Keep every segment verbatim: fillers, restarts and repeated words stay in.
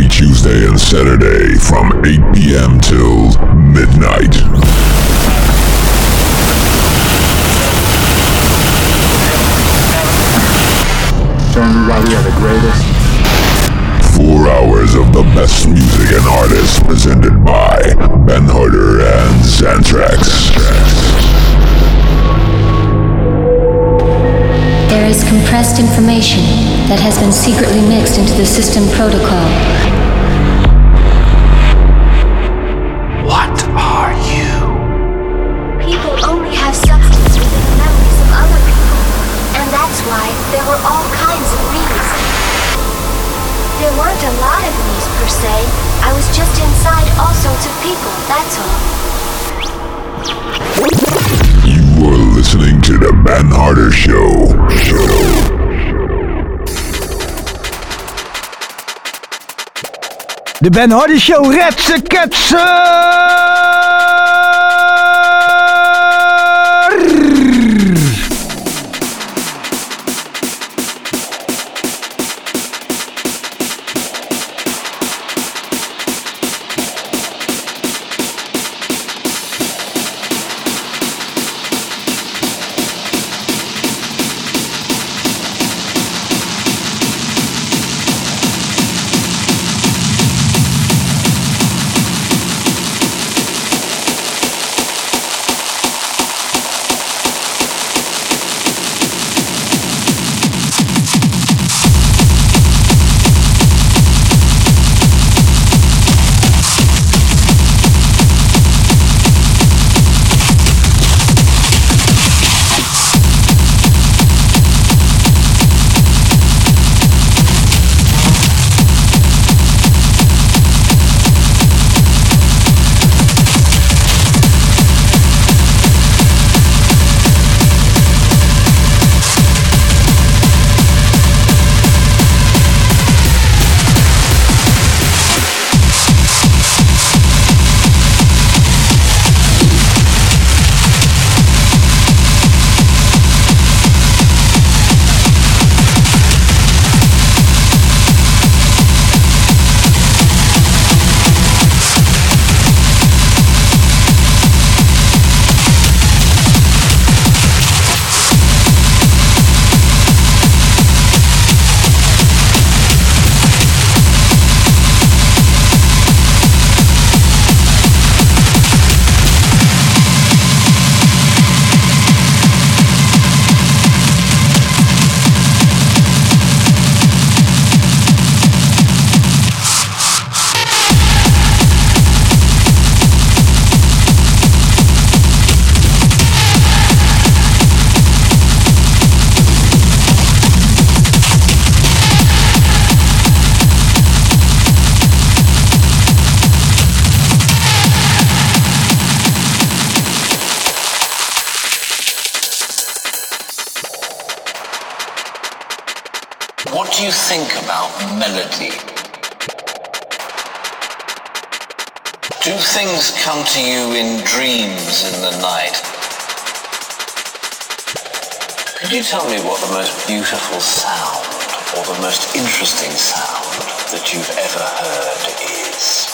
every Tuesday and Saturday from eight p.m. till midnight. Show everybody you're the greatest. Four hours of the best music and artists presented by Ben Harder and Xantrax. There is compressed information that has been secretly mixed into the system protocol. What are you? People only have substance within the memories of other people, and that's why there were all kinds of me's. There weren't a lot of me's per se. I was just inside all sorts of people, that's all. You are listening to the Ben Harder Show. Show. De Ben Harder Show, retsen ketsen! What do you think about melody? Do things come to you in dreams in the night? Could you tell me what the most beautiful sound or the most interesting sound that you've ever heard is?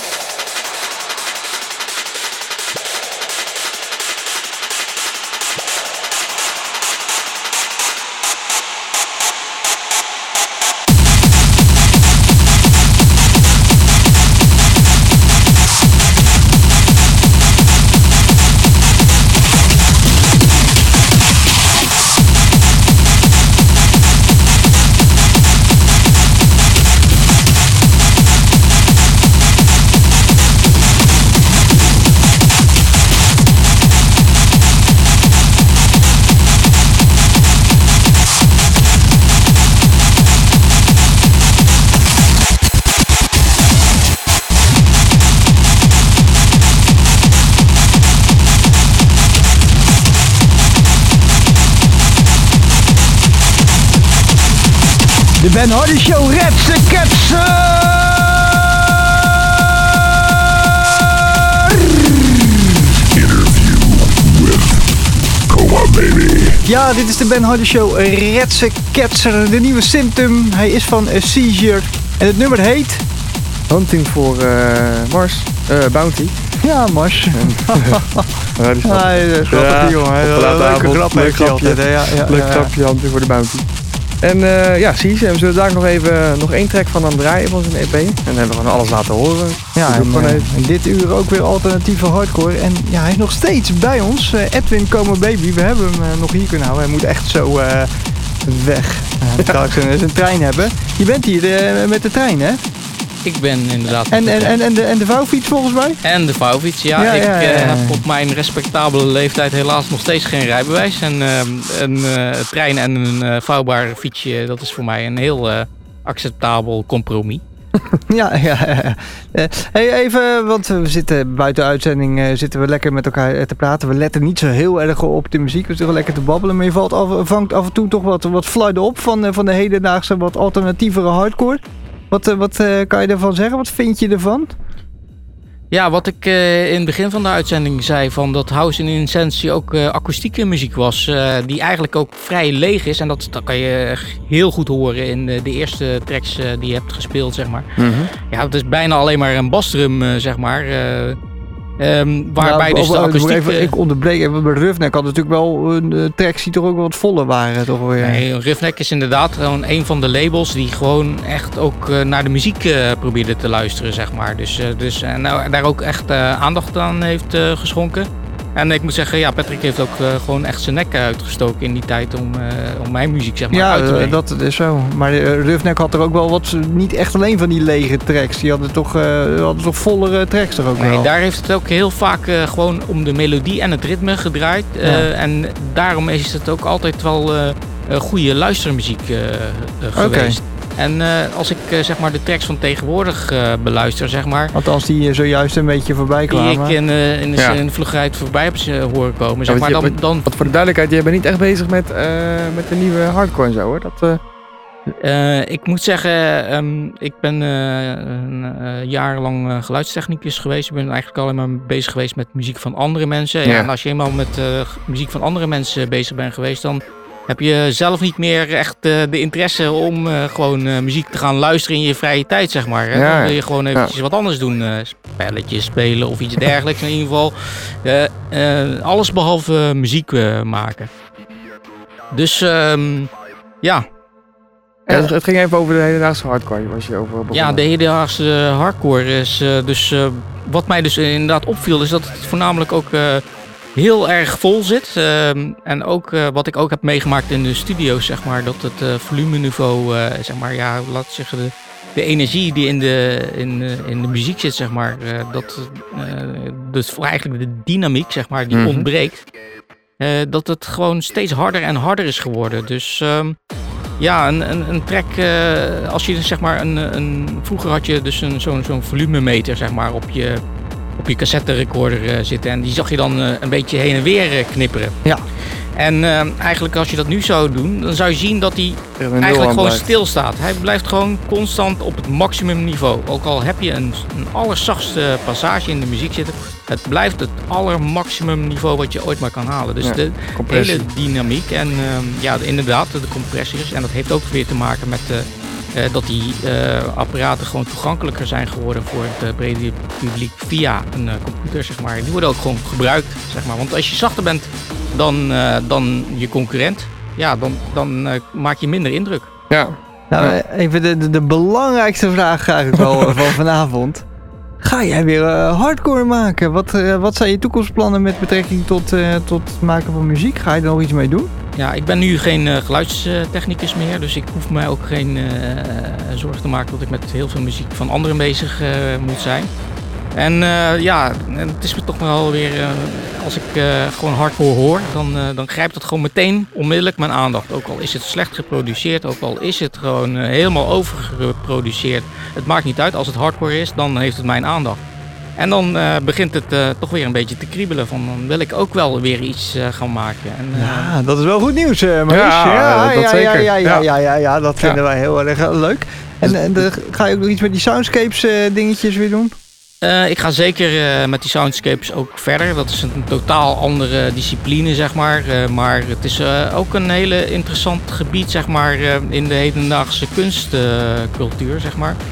De Ben Harder Show, retsen ketsen! Interview with Coma Baby. Ja, dit is de Ben Harder Show, retsen ketser, de nieuwe Symptom. Hij is van Seizure en het nummer heet Hunting for uh, Mars, uh, Bounty. Ja, Mars. Ja, die snap Nee, dat is grappig, Ja, die jongen. op een Een late leuke avond, grap leuk heeft hij grapje. altijd. hè. Ja, ja, Leuk ja. grapje, Hunting for the Bounty. En uh, ja, zie je, we zullen daar nog even nog één track van aan draaien van zijn E P. En dan hebben we gewoon alles laten horen. Ja, Dat doe ik en, gewoon uh, even. en dit uur ook weer alternatieve hardcore. En ja, hij is nog steeds bij ons. Uh, Edwin Como Baby, we hebben hem uh, nog hier kunnen houden. Hij moet echt zo uh, weg. Uh, dan kan ik zijn, zijn trein hebben. Je bent hier uh, met de trein, hè? Ik ben inderdaad... En, en, en, en, de, en de vouwfiets volgens mij? En de vouwfiets, ja. Ja, ik ja, ja, ja. Uh, heb op mijn respectabele leeftijd helaas nog steeds geen rijbewijs. En uh, een uh, trein en een uh, vouwbaar fietsje, dat is voor mij een heel uh, acceptabel compromis. Ja, ja, ja. Uh, hey, even, want we zitten buiten de uitzending uh, zitten we lekker met elkaar te praten. We letten niet zo heel erg op de muziek, we zitten lekker te babbelen. Maar je valt af, vangt af en toe toch wat, wat flarden op van, uh, van de hedendaagse, wat alternatievere hardcore. Wat, uh, wat uh, kan je ervan zeggen? Wat vind je ervan? Ja, wat ik uh, in het begin van de uitzending zei, van dat house in essentie ook uh, akoestieke muziek was, uh, die eigenlijk ook vrij leeg is. En dat, dat kan je heel goed horen in de, de eerste tracks uh, die je hebt gespeeld, zeg maar. Mm-hmm. Ja, het is bijna alleen maar een basdrum, uh, zeg maar. Uh, Um, waarbij nou, dus de akoestiek... Even, ik onderbreek even, bij Roughneck had natuurlijk wel een uh, tracks die toch ook wat voller waren. Toch weer. Nee, Roughneck is inderdaad gewoon een van de labels die gewoon echt ook uh, naar de muziek uh, probeerde te luisteren, zeg maar. Dus, uh, dus en nou, daar ook echt uh, aandacht aan heeft uh, geschonken. En ik moet zeggen, ja, Patrick heeft ook uh, gewoon echt zijn nek uitgestoken in die tijd om, uh, om mijn muziek, zeg maar, ja, uit te brengen. Ja, dat is zo. Maar uh, Roughneck had er ook wel wat, niet echt alleen van die lege tracks. Die hadden toch, uh, hadden toch vollere tracks er ook nee, wel. Daar heeft het ook heel vaak uh, gewoon om de melodie en het ritme gedraaid. Uh, ja. En daarom is het ook altijd wel uh, uh, goede luistermuziek uh, uh, geweest. Okay. En uh, als ik uh, zeg maar de tracks van tegenwoordig uh, beluister, zeg maar... Althans die uh, zojuist een beetje voorbij kwamen. Die ik in, uh, in de ja. vlugheid voorbij heb uh, horen komen, zeg ja, maar. Dan, je, dan... Wat voor de duidelijkheid, jij bent niet echt bezig met, uh, met de nieuwe hardcore en zo, hoor. Dat, uh... Uh, ik moet zeggen, um, ik ben uh, een uh, jarenlang uh, geluidstechnicus geweest. Ik ben eigenlijk alleen maar bezig geweest met muziek van andere mensen. Ja. Ja, en als je eenmaal met uh, muziek van andere mensen bezig bent geweest, dan... heb je zelf niet meer echt uh, de interesse om uh, gewoon uh, muziek te gaan luisteren in je vrije tijd, zeg maar. Hè? Ja, dan wil je gewoon eventjes ja. wat anders doen. Uh, spelletjes spelen of iets dergelijks in ieder geval. Uh, uh, alles behalve uh, muziek uh, maken. Dus um, ja. Ja, het ging even over de hedendaagse hardcore. Was je over begonnen. Ja, de hedendaagse hardcore is uh, dus... Uh, wat mij dus inderdaad opviel is dat het voornamelijk ook... Uh, heel erg vol zit. Uh, en ook uh, wat ik ook heb meegemaakt in de studio's, zeg maar, dat het uh, volumeniveau, uh, zeg maar, ja, laat ik zeggen, de, de energie die in de, in, uh, in de muziek zit, zeg maar, uh, dat, uh, dus eigenlijk de dynamiek, zeg maar, die mm-hmm. ontbreekt, uh, dat het gewoon steeds harder en harder is geworden. Dus um, ja, een, een, een track, uh, als je zeg maar, een, een, vroeger had je dus een, zo'n, zo'n volumemeter, zeg maar, op je op je cassette recorder uh, zitten en die zag je dan uh, een beetje heen en weer uh, knipperen. Ja. En uh, eigenlijk als je dat nu zou doen, dan zou je zien dat hij eigenlijk gewoon stilstaat. Hij blijft gewoon constant op het maximum niveau. Ook al heb je een, een allerzachtste passage in de muziek zitten, het blijft het allermaximum niveau wat je ooit maar kan halen. Dus ja, de compressie. Hele dynamiek en uh, ja, inderdaad de compressies. En dat heeft ook weer te maken met uh, Uh, dat die uh, apparaten gewoon toegankelijker zijn geworden voor het uh, brede publiek via een uh, computer, zeg maar. Die worden ook gewoon gebruikt, zeg maar. Want als je zachter bent dan, uh, dan je concurrent, ja, dan, dan uh, maak je minder indruk. Ja. Nou, ja. Even de, de, de belangrijkste vraag eigenlijk wel van vanavond. Ga jij weer uh, hardcore maken? Wat, uh, wat zijn je toekomstplannen met betrekking tot, uh, tot het maken van muziek? Ga je er nog iets mee doen? Ja, ik ben nu geen uh, geluidstechnicus meer, dus ik hoef mij ook geen uh, zorgen te maken dat ik met heel veel muziek van anderen bezig uh, moet zijn. En uh, ja, het is me toch wel weer, uh, als ik uh, gewoon hardcore hoor, dan, uh, dan grijpt dat gewoon meteen onmiddellijk mijn aandacht. Ook al is het slecht geproduceerd, ook al is het gewoon uh, helemaal overgeproduceerd. Het maakt niet uit, als het hardcore is, dan heeft het mijn aandacht. En dan uh, begint het uh, toch weer een beetje te kriebelen van, dan wil ik ook wel weer iets uh, gaan maken. En, uh, ja, dat is wel goed nieuws, uh, Maurice. Ja, ja, dat ja, zeker. Ja, ja, ja, ja, ja, ja, dat vinden ja. wij heel erg leuk. En, en de, ga je ook nog iets met die soundscapes uh, dingetjes weer doen? Uh, ik ga zeker uh, met die soundscapes ook verder. Dat is een totaal andere discipline, zeg maar. Uh, maar het is uh, ook een hele interessant gebied, zeg maar, uh, in de hedendaagse kunstcultuur, uh, zeg maar.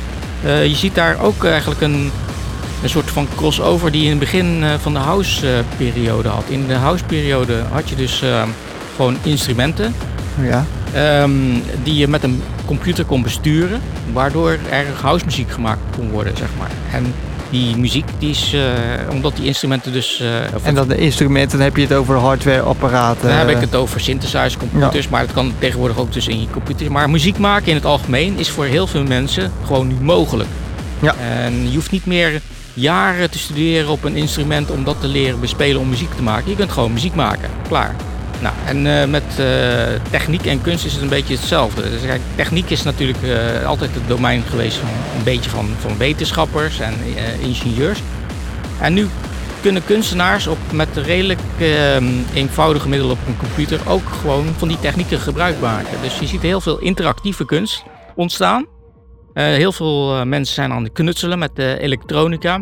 Uh, je ziet daar ook eigenlijk een, een soort van crossover die je in het begin uh, van de house-periode uh, had. In de house-periode had je dus uh, gewoon instrumenten. Ja. Um, die je met een computer kon besturen, waardoor er house muziek gemaakt kon worden, zeg maar. En die muziek, die is, uh, omdat die instrumenten dus... Uh, en dan de instrumenten, dan heb je het over hardwareapparaten. Dan heb ik het over synthesizer computers, ja. Maar dat kan tegenwoordig ook dus in je computer. Maar muziek maken in het algemeen is voor heel veel mensen gewoon nu mogelijk. Ja. En je hoeft niet meer jaren te studeren op een instrument om dat te leren bespelen om muziek te maken. Je kunt gewoon muziek maken, klaar. Nou, en uh, met uh, techniek en kunst is het een beetje hetzelfde. Dus, kijk, techniek is natuurlijk uh, altijd het domein geweest van een beetje van, van wetenschappers en uh, ingenieurs. En nu kunnen kunstenaars op, met redelijk uh, eenvoudige middelen op een computer ook gewoon van die technieken gebruik maken. Dus je ziet heel veel interactieve kunst ontstaan. Uh, heel veel uh, mensen zijn aan het knutselen met uh, elektronica.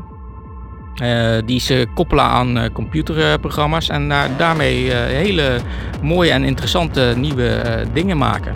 Uh, die ze koppelen aan uh, computerprogramma's en uh, daarmee uh, hele mooie en interessante nieuwe uh, dingen maken.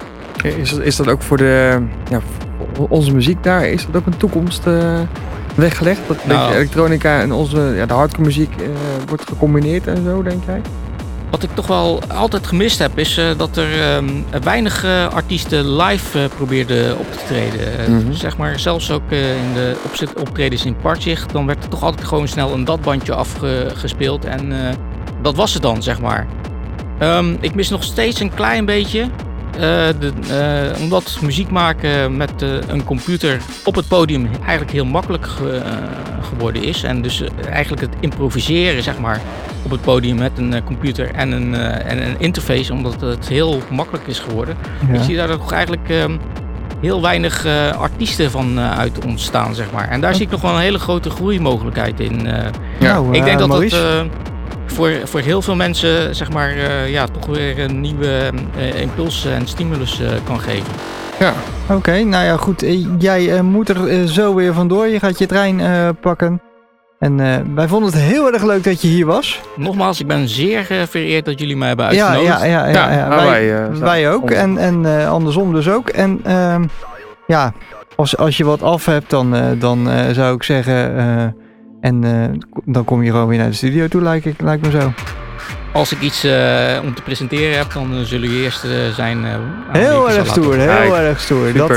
Is dat, is dat ook voor de, ja, voor onze muziek daar, is dat ook een toekomst uh, weggelegd? Dat nou, elektronica en onze, ja, de hardcore muziek uh, wordt gecombineerd en zo, denk jij? Wat ik toch wel altijd gemist heb, is uh, dat er um, weinig uh, artiesten live uh, probeerden op te treden. Mm-hmm. Zeg maar, zelfs ook uh, in de opzet, optredens in Partzicht, dan werd er toch altijd gewoon snel een datbandje afgespeeld. En uh, dat was het dan, zeg maar. Um, ik mis nog steeds een klein beetje. Uh, de, uh, omdat muziek maken met uh, een computer op het podium eigenlijk heel makkelijk ge, uh, geworden is. En dus uh, eigenlijk het improviseren, zeg maar, op het podium met een uh, computer en een, uh, en een interface, omdat het heel makkelijk is geworden. Ja. Ik zie daar toch eigenlijk uh, heel weinig uh, artiesten van uh, uit ontstaan, zeg maar. En daar zie ik nog wel een hele grote groeimogelijkheid in. Uh, ja, nou, ik denk uh, dat het... Uh, Voor, voor heel veel mensen, zeg maar, uh, ja, toch weer een nieuwe uh, impuls en stimulus uh, kan geven. Ja. Oké, okay, nou ja, goed. Jij uh, moet er uh, zo weer vandoor. Je gaat je trein uh, pakken. En uh, wij vonden het heel erg leuk dat je hier was. Nogmaals, ik ben zeer uh, vereerd dat jullie mij hebben uitgenodigd. Ja, ja, ja, ja, ja, ja. Wij, wij, uh, wij ook. En, en uh, andersom dus ook. En uh, ja, als, als je wat af hebt, dan, uh, dan uh, zou ik zeggen... Uh, En uh, dan kom je gewoon weer naar de studio toe, lijkt, ik, lijkt me zo. Als ik iets uh, om te presenteren heb, dan uh, zullen jullie eerst uh, zijn... Uh, heel erg stoer, heel ja, erg stoer. Super. Dat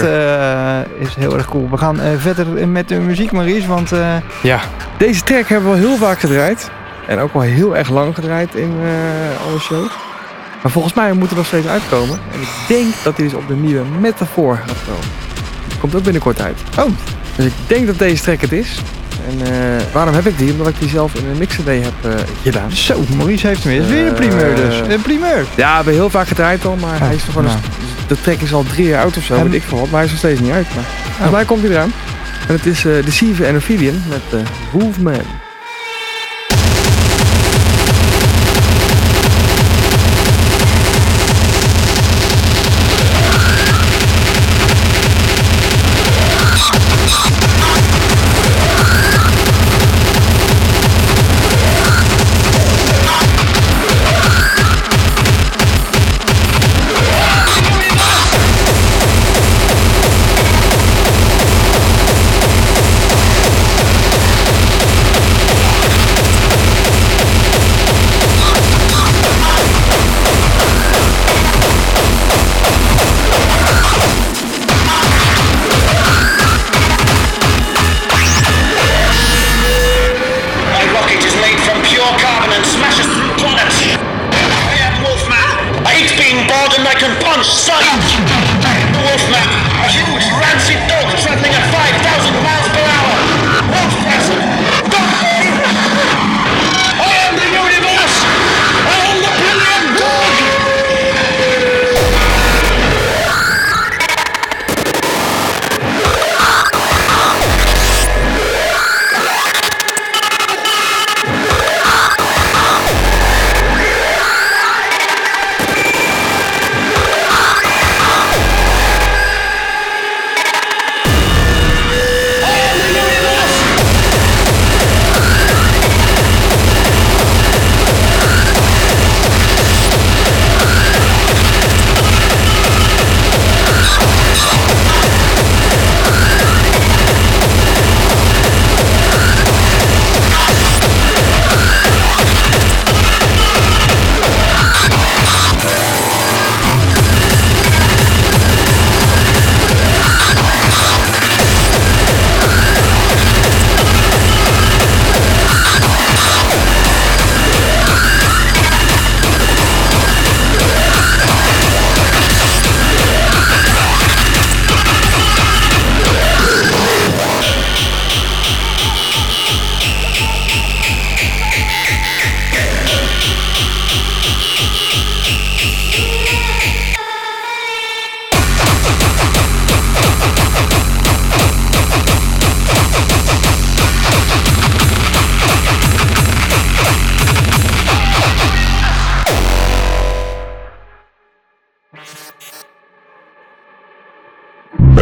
uh, is heel erg cool. We gaan uh, verder met de muziek, Maurice, want... Uh... Ja, deze track hebben we heel vaak gedraaid. En ook wel heel erg lang gedraaid in uh, alle shows. Maar volgens mij moet er nog steeds uitkomen. En ik denk dat hij dus op de nieuwe Metafoor gaat komen. Die komt ook binnenkort uit. Oh. Dus ik denk dat deze track het is. En uh, waarom heb ik die? Omdat ik die zelf in een mix-cd heb uh, gedaan. Zo, Maurice heeft hem. Het is weer een primeur dus. Een primeur. Ja, we hebben heel vaak gedraaid al, maar oh, hij is toch gewoon nou. een, de track is al drie jaar oud of zo, en... weet ik veel wat, maar hij is nog steeds niet uit. Maar oh. volgens mij komt hij eraan. En het is uh, Deceiver and Ophidian met uh, Wolfman.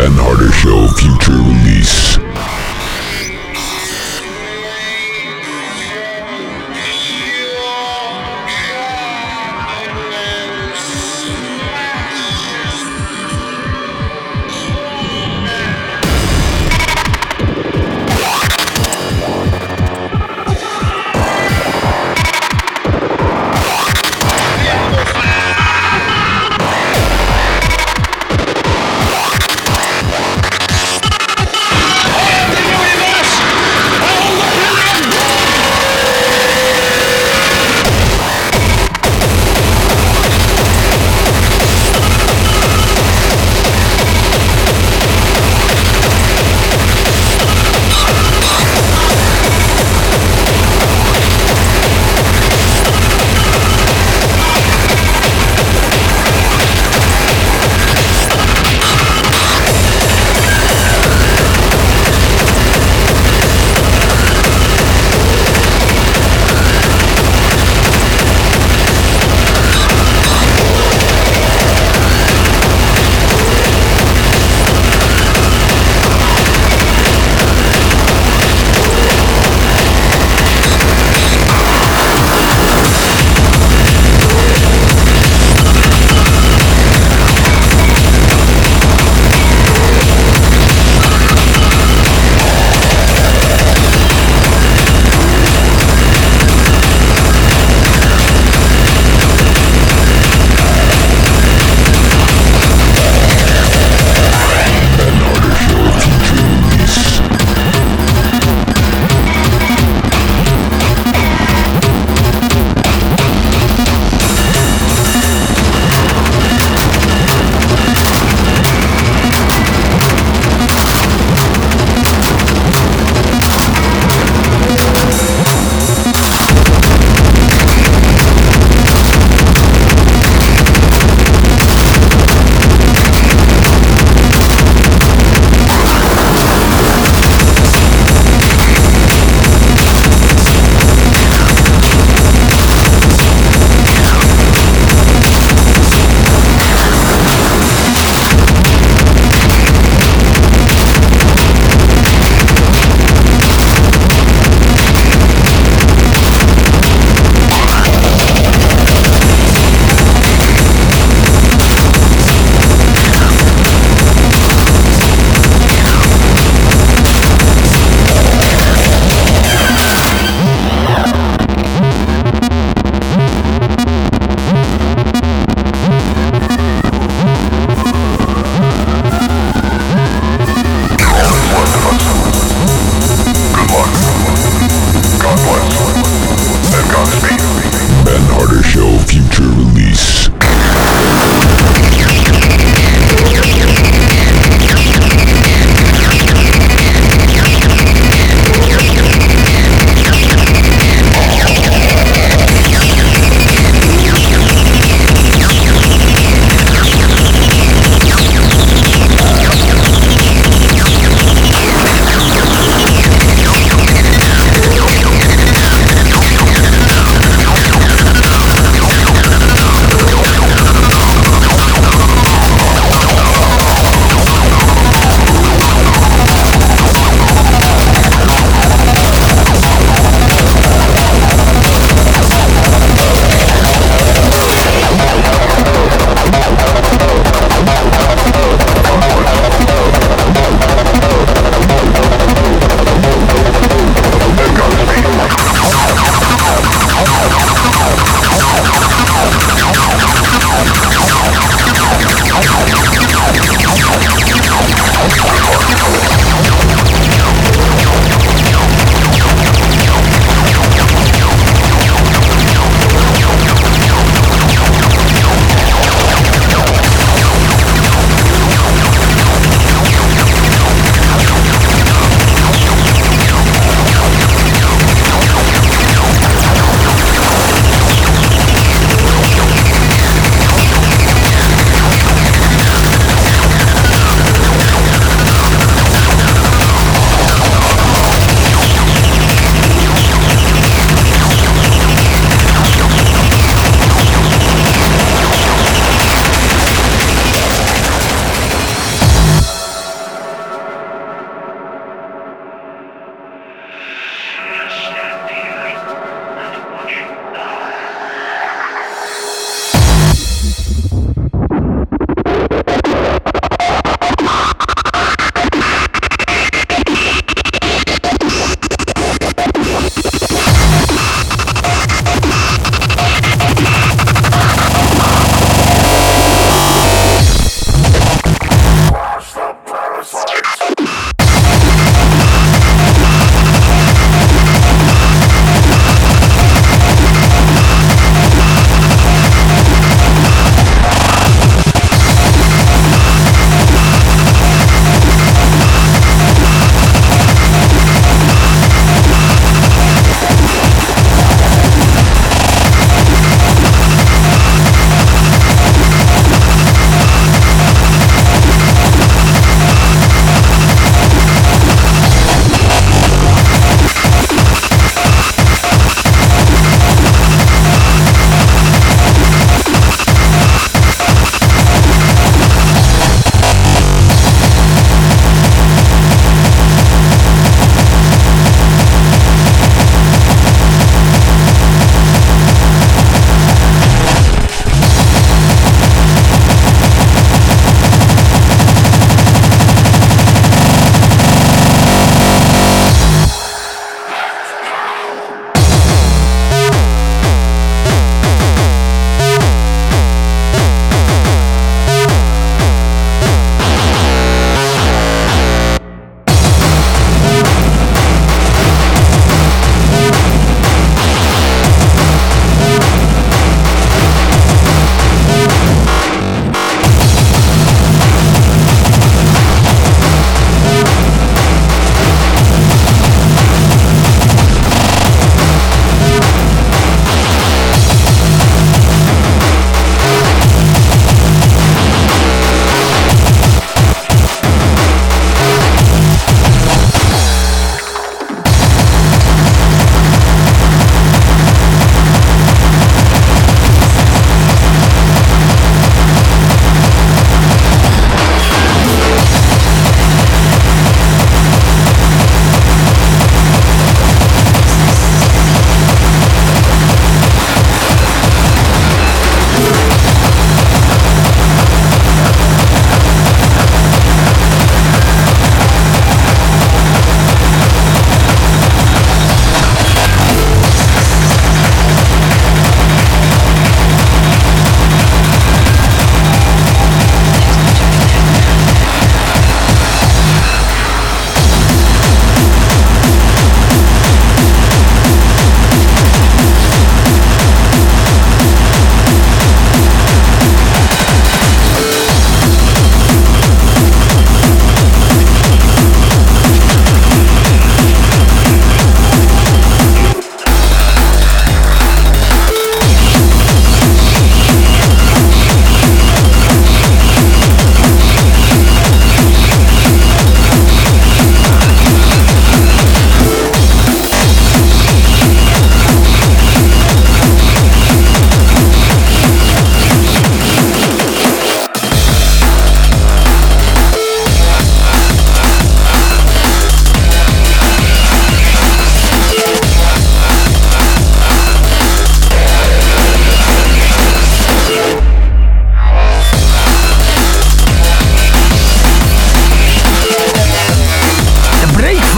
Ben Harder Show future release.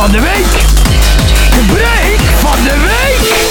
van de week. De break van de week.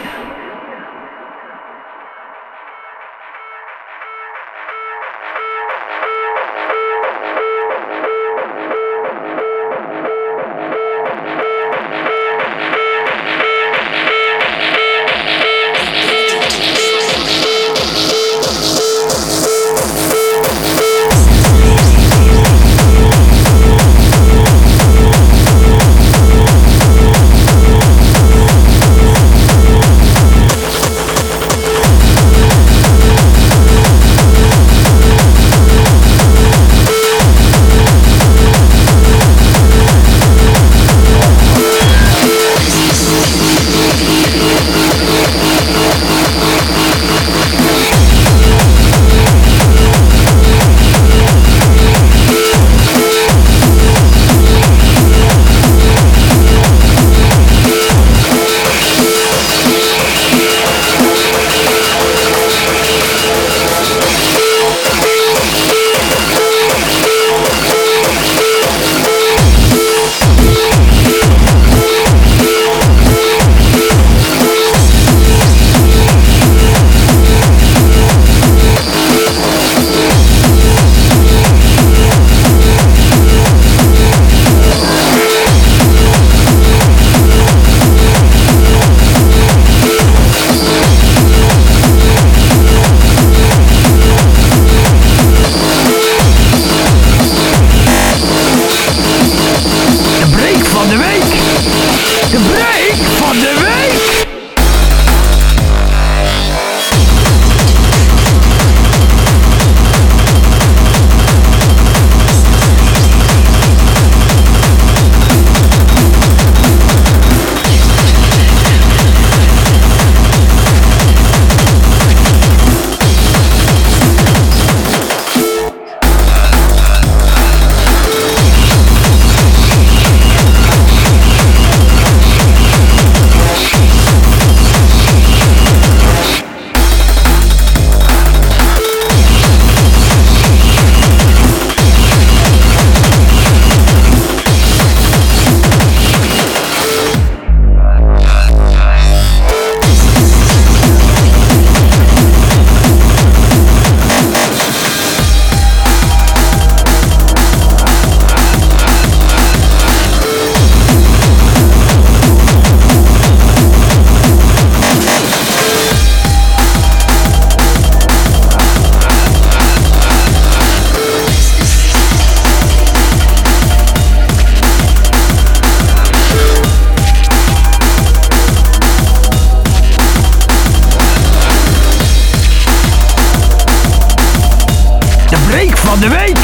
van de week.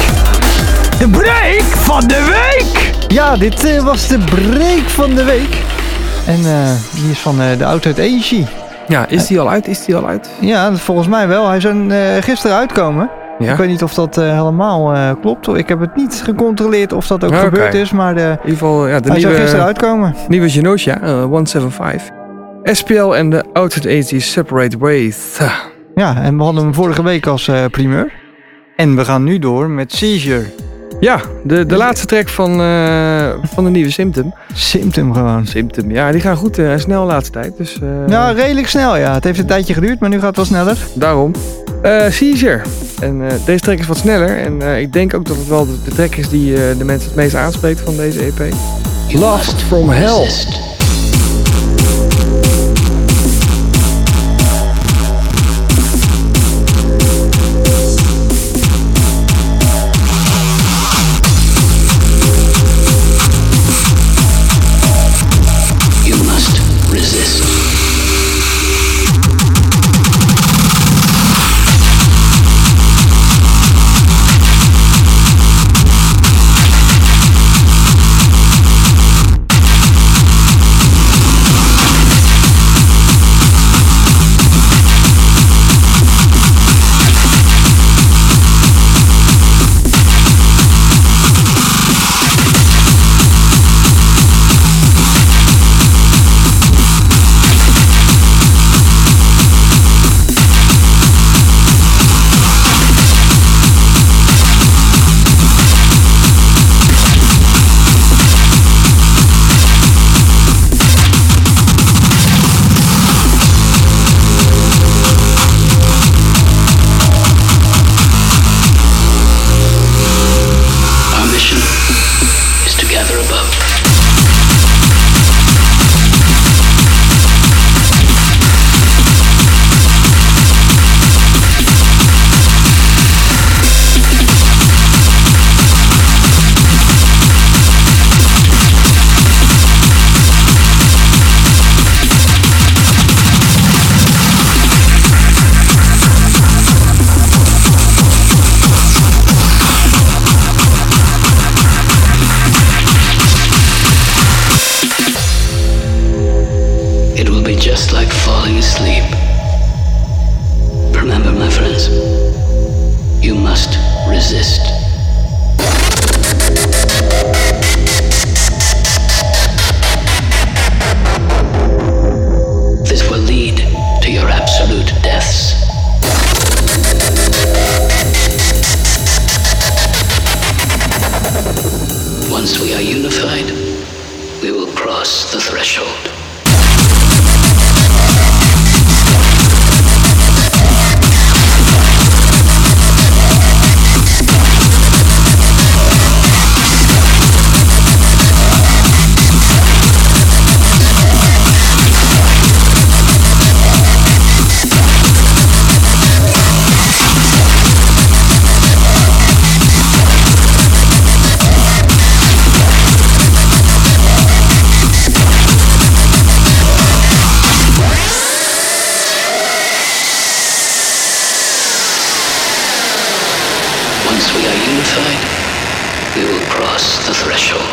De break van de week. Ja, dit uh, was de break van de week. En uh, die is van uh, de Outside Agency. Ja, is die al uit? Is die al uit? Ja, volgens mij wel. Hij zou uh, gisteren uitkomen. Ja. Ik weet niet of dat uh, helemaal uh, klopt. Ik heb het niet gecontroleerd of dat ook ja, gebeurd okay. is. Maar de, in ieder geval, ja, de hij nieuwe, zou gisteren uitkomen. Nieuwe Genosha, uh, honderdzevenenzeventig. S P L en de Outside Agency Separate Ways. Ja, en we hadden hem vorige week als uh, primeur. En we gaan nu door met Seizure. Ja, de, de laatste track van, uh, van de nieuwe Symptom. Symptom gewoon. Symptom, ja, die gaan goed uh, snel de laatste tijd. Dus, uh, ja, redelijk snel, ja. Het heeft een tijdje geduurd, maar nu gaat het wel sneller. Daarom. Uh, Seizure. En uh, deze track is wat sneller. En uh, ik denk ook dat het wel de, de track is die uh, de mensen het meest aanspreekt van deze E P. Lost from Hell. above. Just like falling asleep. Remember, my friends, you must resist. This will lead to your absolute deaths. Once we are unified, we will cross the threshold. Once we are unified, we will cross the threshold.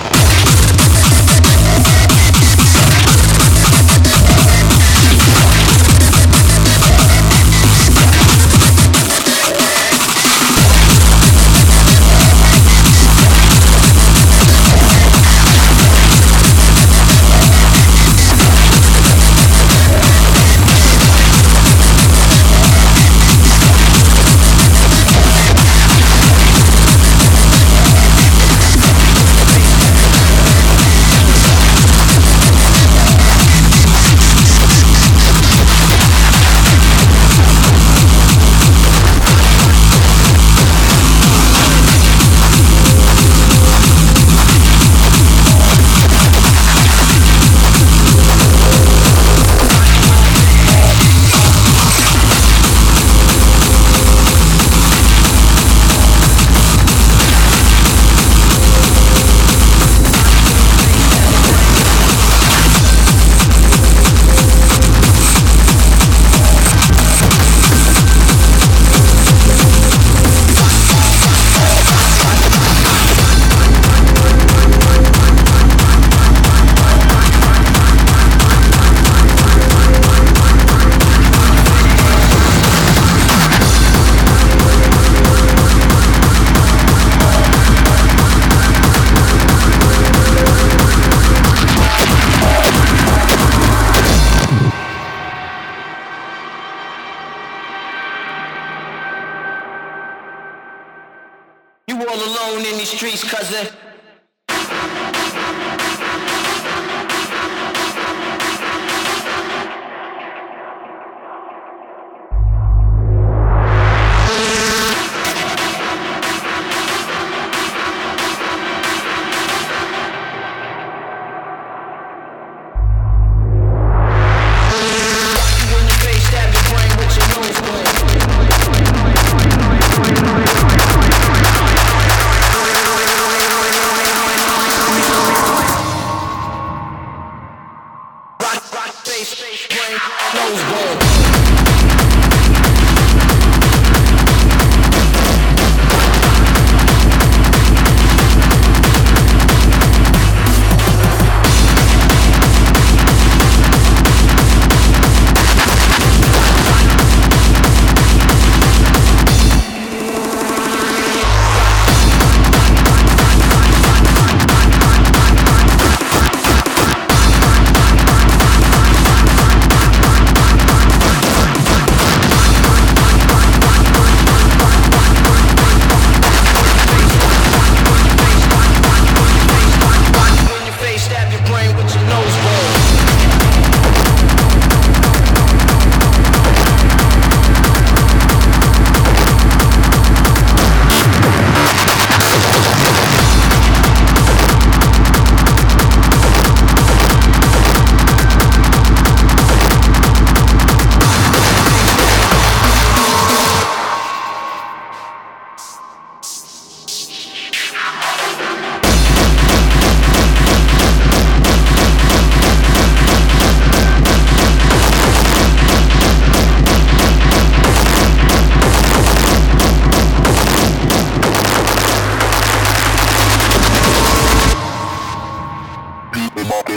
cousin.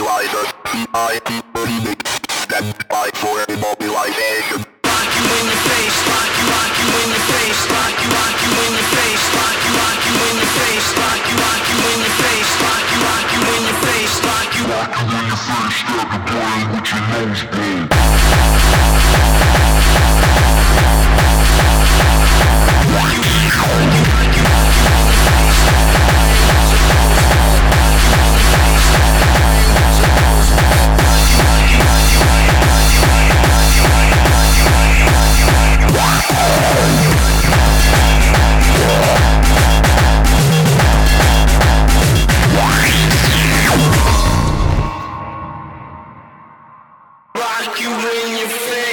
immobilizer. I remix that fight for immobilization. Rock you in your face, rock you, rock you in your face, rock you, rock you in your face, rock you, rock you in your face, rock you, rock you in your face, rock you, rock you in your face, rock you, rock you in your face, step and play with your nose blade. Rock you in your face.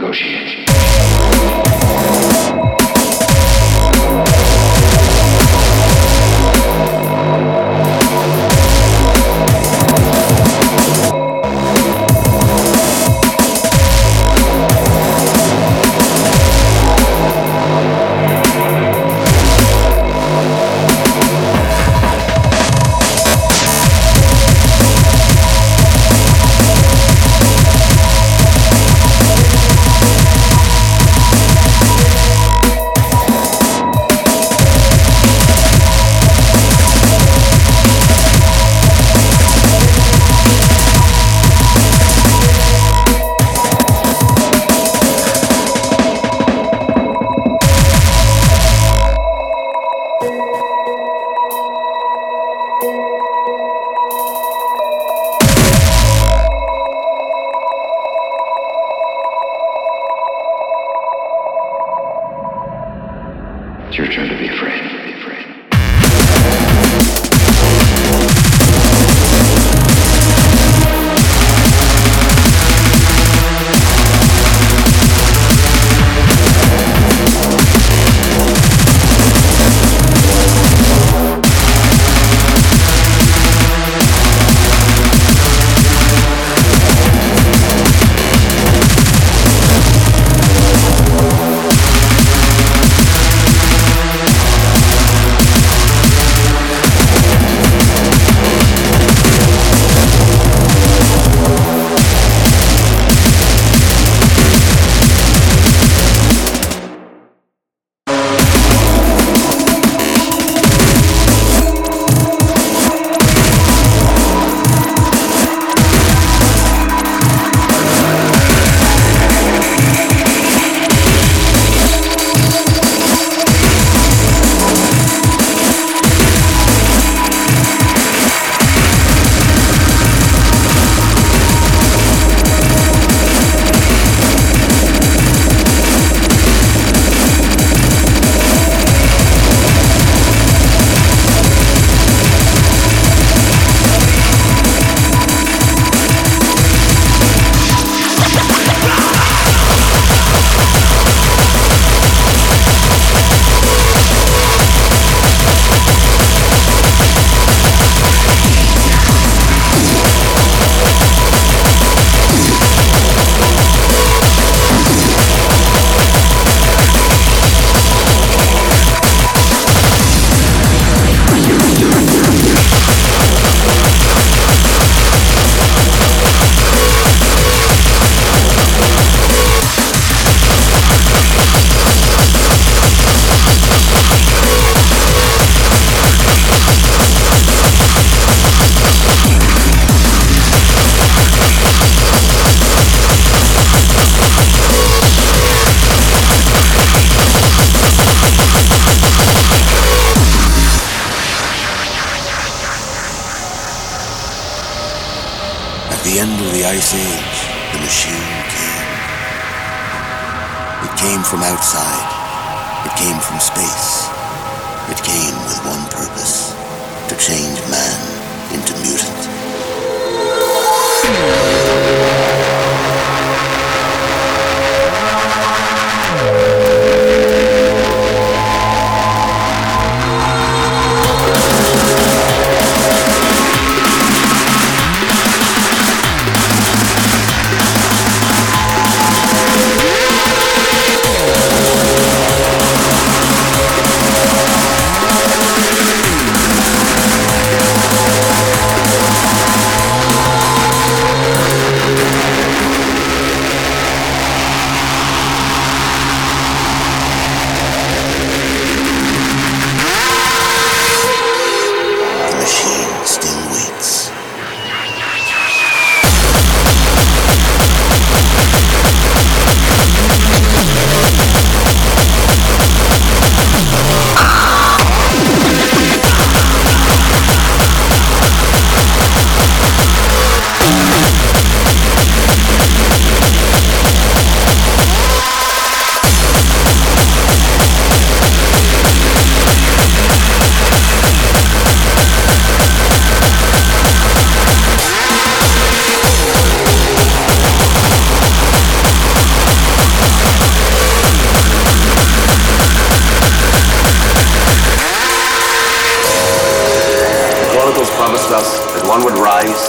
negotiate. It's your turn to be afraid. Be afraid. the end of the Ice Age, the machine came. It came from outside. It came from space. It came with one purpose, to change man into mutant.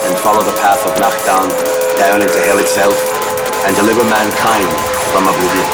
and follow the path of Nachdan down into hell itself and deliver mankind from oblivion.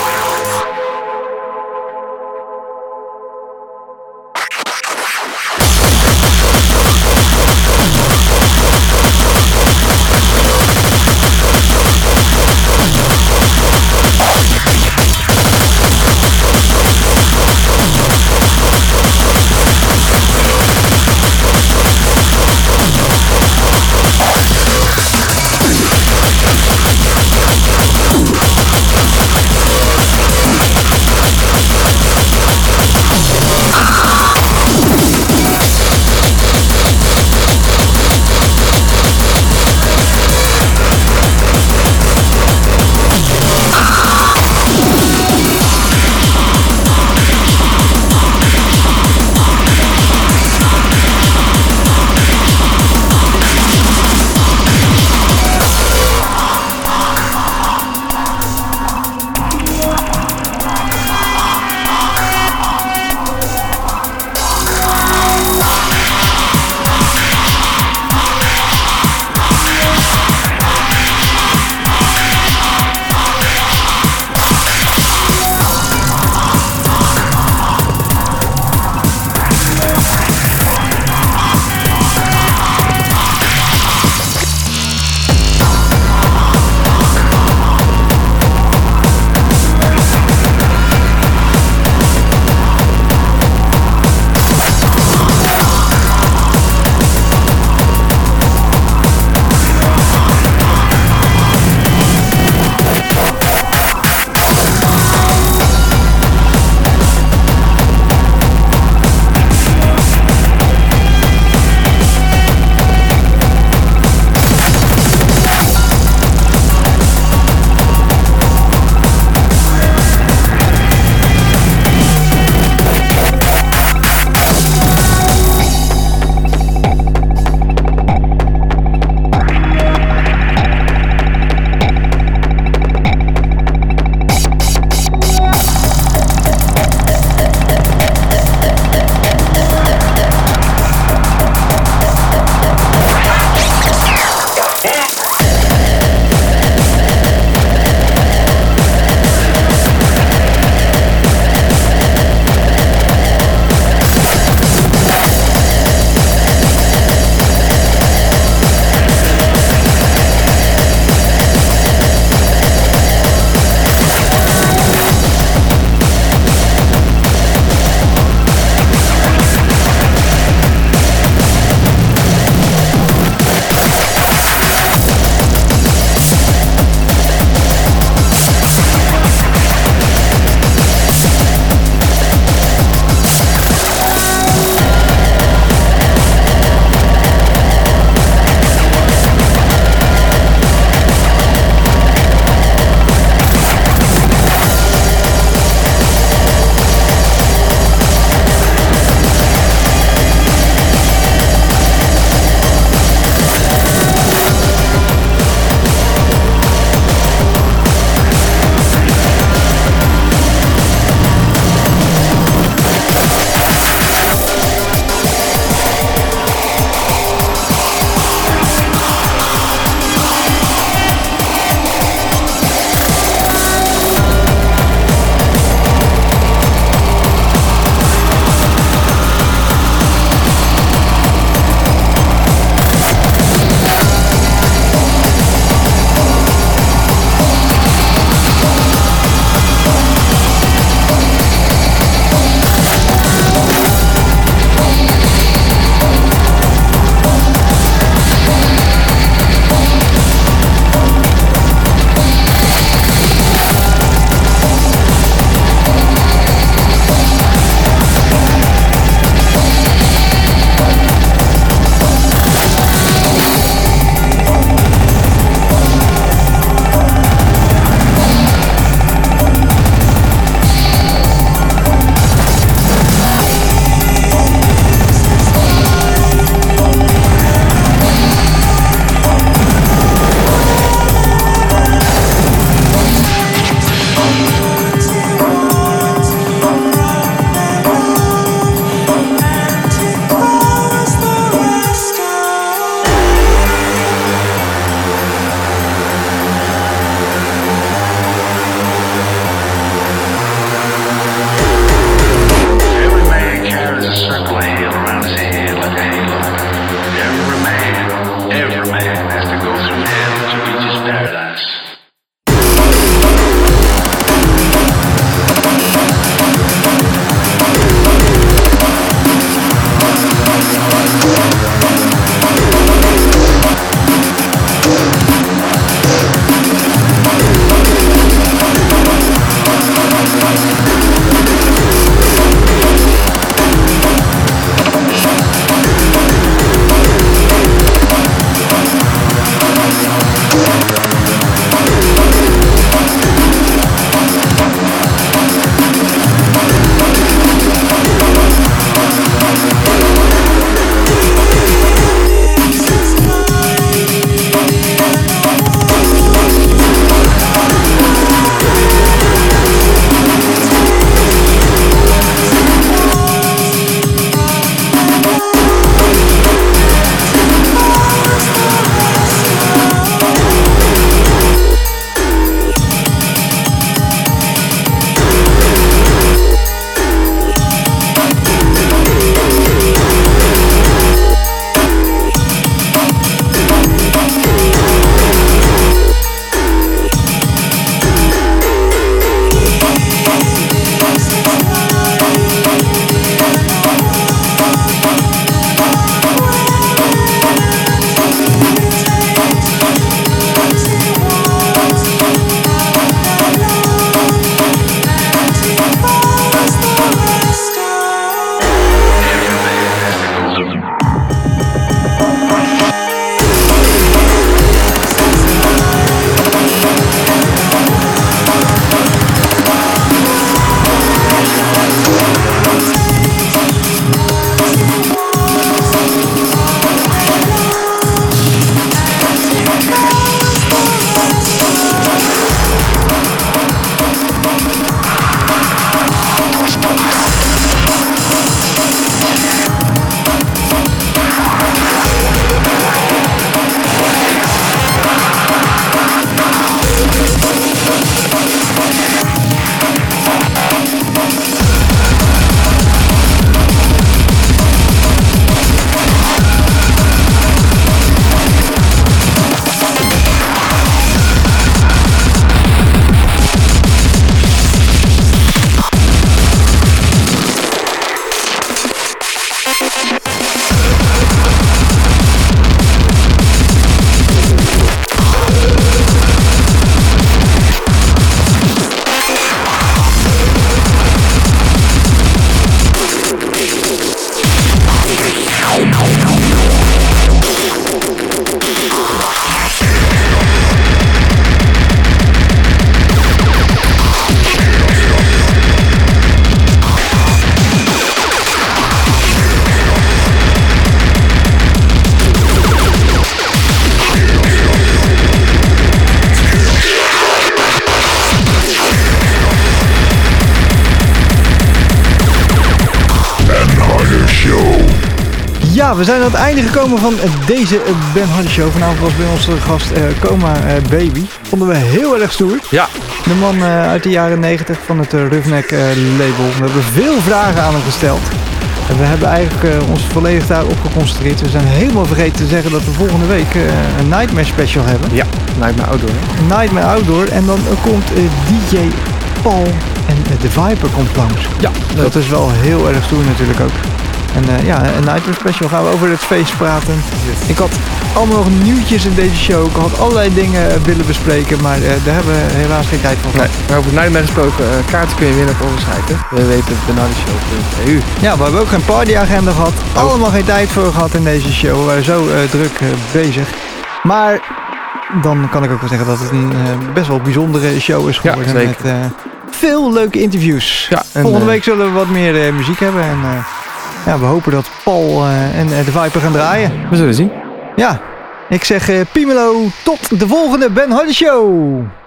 Ja, we zijn aan het einde gekomen van deze Ben Hardy Show. Vanavond was bij ons de gast uh, Coma uh, Baby. Vonden we heel erg stoer. Ja. De man uh, uit de jaren negentig van het uh, Roughneck uh, label. We hebben veel vragen aan hem gesteld. En we hebben eigenlijk uh, ons volledig daarop geconcentreerd. We zijn helemaal vergeten te zeggen dat we volgende week uh, een Nightmare special hebben. Ja, Nightmare Outdoor. Hè? Nightmare Outdoor. En dan uh, komt uh, D J Paul en uh, de Viper komt langs. Ja, leuk. Dat is wel heel erg stoer natuurlijk ook. En uh, ja, een Nightmare special gaan we over het feest praten. Yes. Ik had allemaal nog nieuwtjes in deze show. Ik had allerlei dingen willen bespreken, maar uh, daar hebben we helaas geen tijd voor gehad. Nee, maar over Nightmare gesproken, uh, kaarten kun je winnen op onze site. We weten benardeshow punt e u. Ja, we hebben ook geen partyagenda gehad. Oh. Allemaal geen tijd voor gehad in deze show. We waren zo uh, druk uh, bezig. Maar dan kan ik ook wel zeggen dat het een uh, best wel bijzondere show is geworden. Ja, met uh, veel leuke interviews. Ja, en, Volgende week zullen we wat meer uh, muziek hebben. En, uh, ja, we hopen dat Paul uh, en uh, de Viper gaan draaien. We zullen zien. Ja, ik zeg uh, Piemelo, tot de volgende Ben Hardy Show.